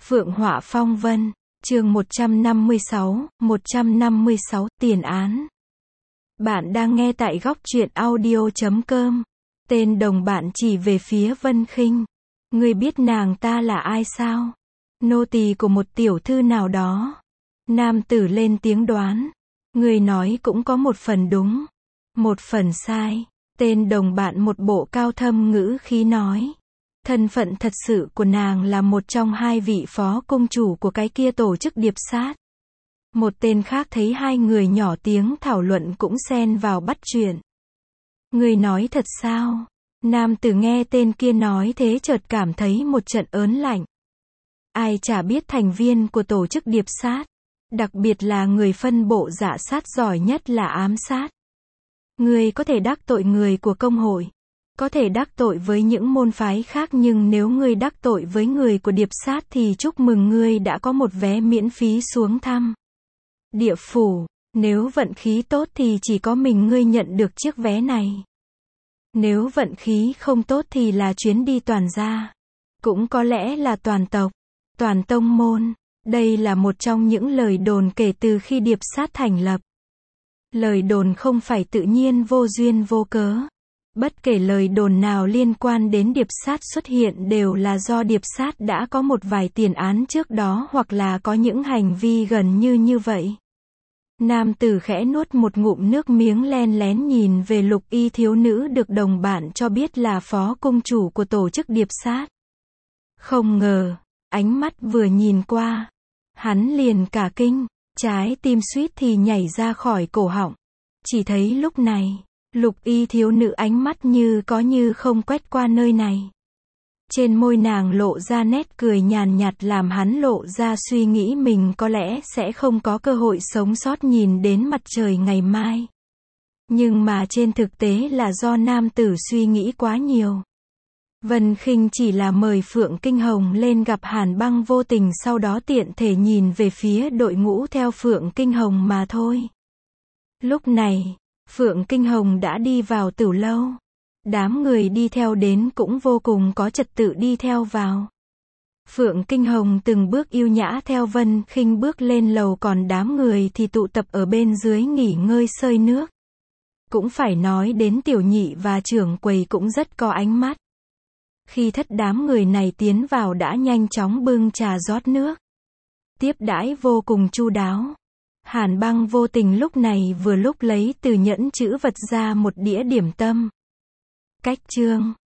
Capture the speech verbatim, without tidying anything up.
Phượng Họa Phong Vân, chương một trăm năm mươi sáu, một trăm năm mươi sáu, tiền án. Bạn đang nghe tại góc truyện audio chấm com. Tên đồng bạn chỉ về phía Vân Khinh. Ngươi biết nàng ta là ai sao? Nô tỳ của một tiểu thư nào đó. Nam tử lên tiếng đoán. Người nói cũng có một phần đúng, một phần sai. Tên đồng bạn một bộ cao thâm ngữ khí nói. Thân phận thật sự của nàng là một trong hai vị phó cung chủ của cái kia tổ chức điệp sát. Một tên khác thấy hai người nhỏ tiếng thảo luận cũng xen vào bắt chuyện. Người nói thật sao? Nam tử nghe tên kia nói thế chợt cảm thấy một trận ớn lạnh. Ai chả biết thành viên của tổ chức điệp sát, đặc biệt là người phân bộ dạ sát giỏi nhất là ám sát. Người có thể đắc tội người của công hội, có thể đắc tội với những môn phái khác, nhưng nếu ngươi đắc tội với người của điệp sát thì chúc mừng ngươi đã có một vé miễn phí xuống thăm địa phủ. Nếu vận khí tốt thì chỉ có mình ngươi nhận được chiếc vé này. Nếu vận khí không tốt thì là chuyến đi toàn gia, cũng có lẽ là toàn tộc, toàn tông môn. Đây là một trong những lời đồn kể từ khi điệp sát thành lập. Lời đồn không phải tự nhiên vô duyên vô cớ. Bất kể lời đồn nào liên quan đến điệp sát xuất hiện đều là do điệp sát đã có một vài tiền án trước đó hoặc là có những hành vi gần như như vậy. Nam tử khẽ nuốt một ngụm nước miếng, len lén nhìn về lục y thiếu nữ được đồng bạn cho biết là phó cung chủ của tổ chức điệp sát. Không ngờ, ánh mắt vừa nhìn qua, hắn liền cả kinh, trái tim suýt thì nhảy ra khỏi cổ họng. Chỉ thấy lúc này, lục y thiếu nữ ánh mắt như có như không quét qua nơi này. Trên môi nàng lộ ra nét cười nhàn nhạt làm hắn lộ ra suy nghĩ mình có lẽ sẽ không có cơ hội sống sót nhìn đến mặt trời ngày mai. Nhưng mà trên thực tế là do nam tử suy nghĩ quá nhiều. Vân Khinh chỉ là mời Phượng Kinh Hồng lên gặp Hàn Băng vô tình, sau đó tiện thể nhìn về phía đội ngũ theo Phượng Kinh Hồng mà thôi. Lúc này, Phượng Kinh Hồng đã đi vào tửu lâu. Đám người đi theo đến cũng vô cùng có trật tự đi theo vào. Phượng Kinh Hồng từng bước yêu nhã theo Vân Khinh bước lên lầu, còn đám người thì tụ tập ở bên dưới nghỉ ngơi sơi nước. Cũng phải nói đến tiểu nhị và trưởng quầy cũng rất có ánh mắt. Khi thất đám người này tiến vào đã nhanh chóng bưng trà rót nước, tiếp đãi vô cùng chu đáo. Hàn Băng vô tình lúc này vừa lúc lấy từ nhẫn chữ vật ra một đĩa điểm tâm. Cách chương